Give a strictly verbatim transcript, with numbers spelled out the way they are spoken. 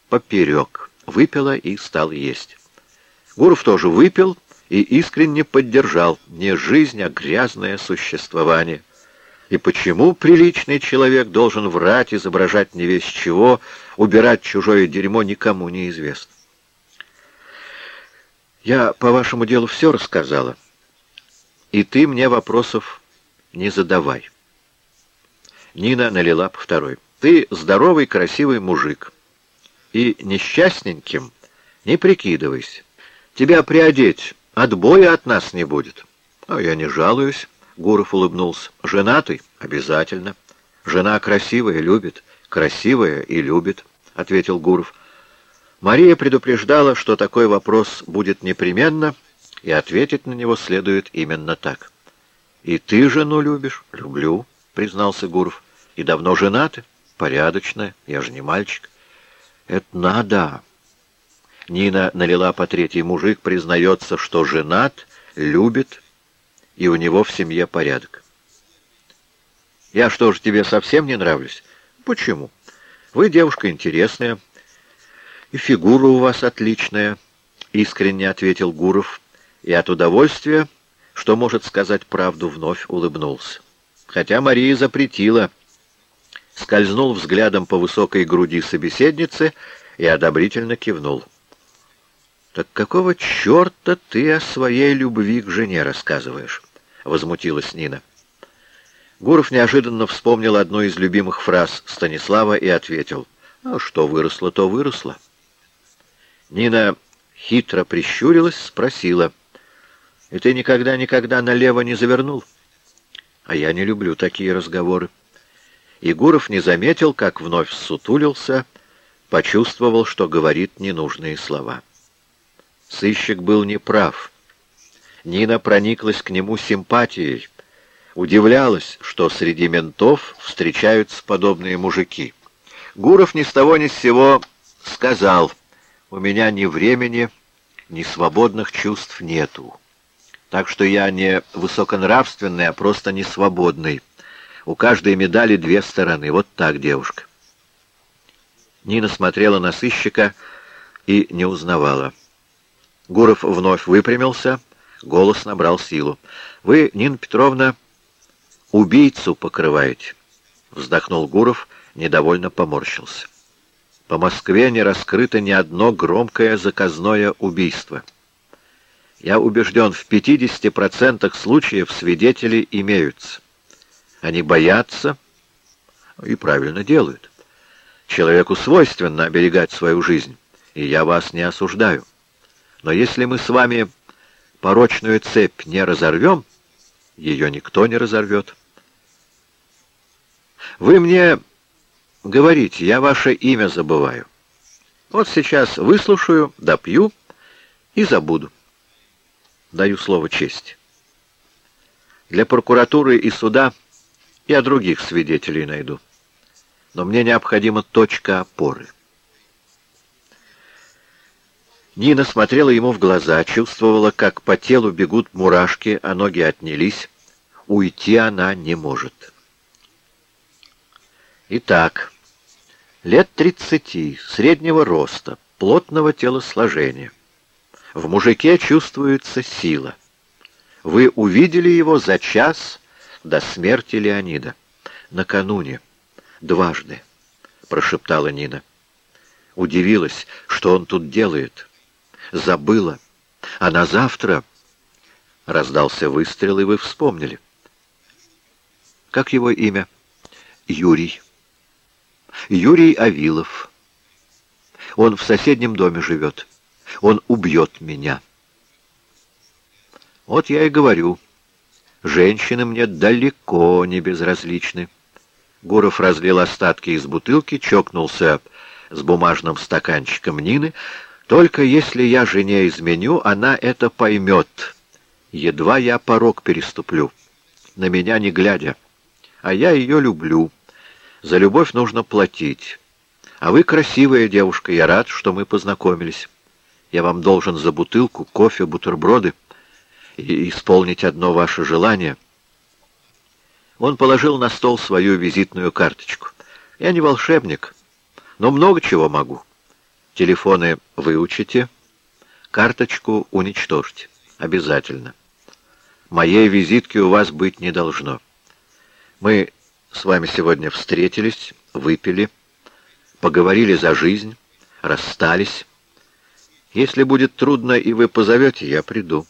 поперек, выпила и стала есть. Гуров тоже выпил и искренне поддержал: не жизнь, а грязное существование. И почему приличный человек должен врать, изображать не весть чего, убирать чужое дерьмо, никому не известно. Я по вашему делу все рассказала, и ты мне вопросов не задавай. Нина налила по второй. Ты здоровый, красивый мужик, и несчастненьким не прикидывайся. Тебя приодеть, отбоя от нас не будет. А я не жалуюсь. Гуров улыбнулся. «Женатый? Обязательно. Жена красивая, любит. Красивая и любит», — ответил Гуров. Мария предупреждала, что такой вопрос будет непременно, и ответить на него следует именно так. «И ты жену любишь?» «Люблю», — признался Гуров. «И давно женаты?» «Порядочно. Я же не мальчик». «Это надо». Нина налила по третий. Мужик признается, что женат, любит, и у него в семье порядок. «Я что ж, тебе совсем не нравлюсь?» «Почему? Вы девушка интересная, и фигура у вас отличная», — искренне ответил Гуров, и от удовольствия, что может сказать правду, вновь улыбнулся. Хотя Мария запретила, скользнул взглядом по высокой груди собеседницы и одобрительно кивнул. «Так какого черта ты о своей любви к жене рассказываешь?» — возмутилась Нина. Гуров неожиданно вспомнил одну из любимых фраз Станислава и ответил: «А что выросло, то выросло». Нина хитро прищурилась, спросила: «И ты никогда-никогда налево не завернул?» «А я не люблю такие разговоры». И Гуров не заметил, как вновь ссутулился, почувствовал, что говорит ненужные слова. Сыщик был неправ. Нина прониклась к нему симпатией, удивлялась, что среди ментов встречаются подобные мужики. Гуров ни с того ни с сего сказал: «У меня ни времени, ни свободных чувств нету. Так что я не высоконравственный, а просто не свободный. У каждой медали две стороны. Вот так, девушка». Нина смотрела на сыщика и не узнавала. Гуров вновь выпрямился, голос набрал силу. «Вы, Нина Петровна, убийцу покрываете», — вздохнул Гуров, недовольно поморщился. «По Москве не раскрыто ни одно громкое заказное убийство. Я убежден, в пятидесяти процентах случаев свидетели имеются. Они боятся и правильно делают. Человеку свойственно оберегать свою жизнь, и я вас не осуждаю. Но если мы с вами порочную цепь не разорвем, ее никто не разорвет. Вы мне говорите, я ваше имя забываю. Вот сейчас выслушаю, допью и забуду. Даю слово чести. Для прокуратуры и суда я других свидетелей найду. Но мне необходима точка опоры». Нина смотрела ему в глаза, чувствовала, как по телу бегут мурашки, а ноги отнялись. Уйти она не может. Итак, лет тридцати, среднего роста, плотного телосложения. В мужике чувствуется сила. Вы увидели его за час до смерти Леонида. Накануне. Дважды, прошептала Нина. Удивилась, что он тут делает. Забыла. А на завтра раздался выстрел, и вы вспомнили. Как его имя? Юрий. Юрий Авилов. Он в соседнем доме живет. Он убьет меня. Вот я и говорю. Женщины мне далеко не безразличны. Гуров разлил остатки из бутылки, чокнулся с бумажным стаканчиком Нины. Только если я жене изменю, она это поймет. Едва я порог переступлю, на меня не глядя. А я ее люблю. За любовь нужно платить. А вы красивая девушка, я рад, что мы познакомились. Я вам должен за бутылку, кофе, бутерброды и исполнить одно ваше желание». Он положил на стол свою визитную карточку. «Я не волшебник, но много чего могу. Телефоны выучите, карточку уничтожьте. Обязательно. Моей визитки у вас быть не должно. Мы с вами сегодня встретились, выпили, поговорили за жизнь, расстались. Если будет трудно и вы позовете, я приду.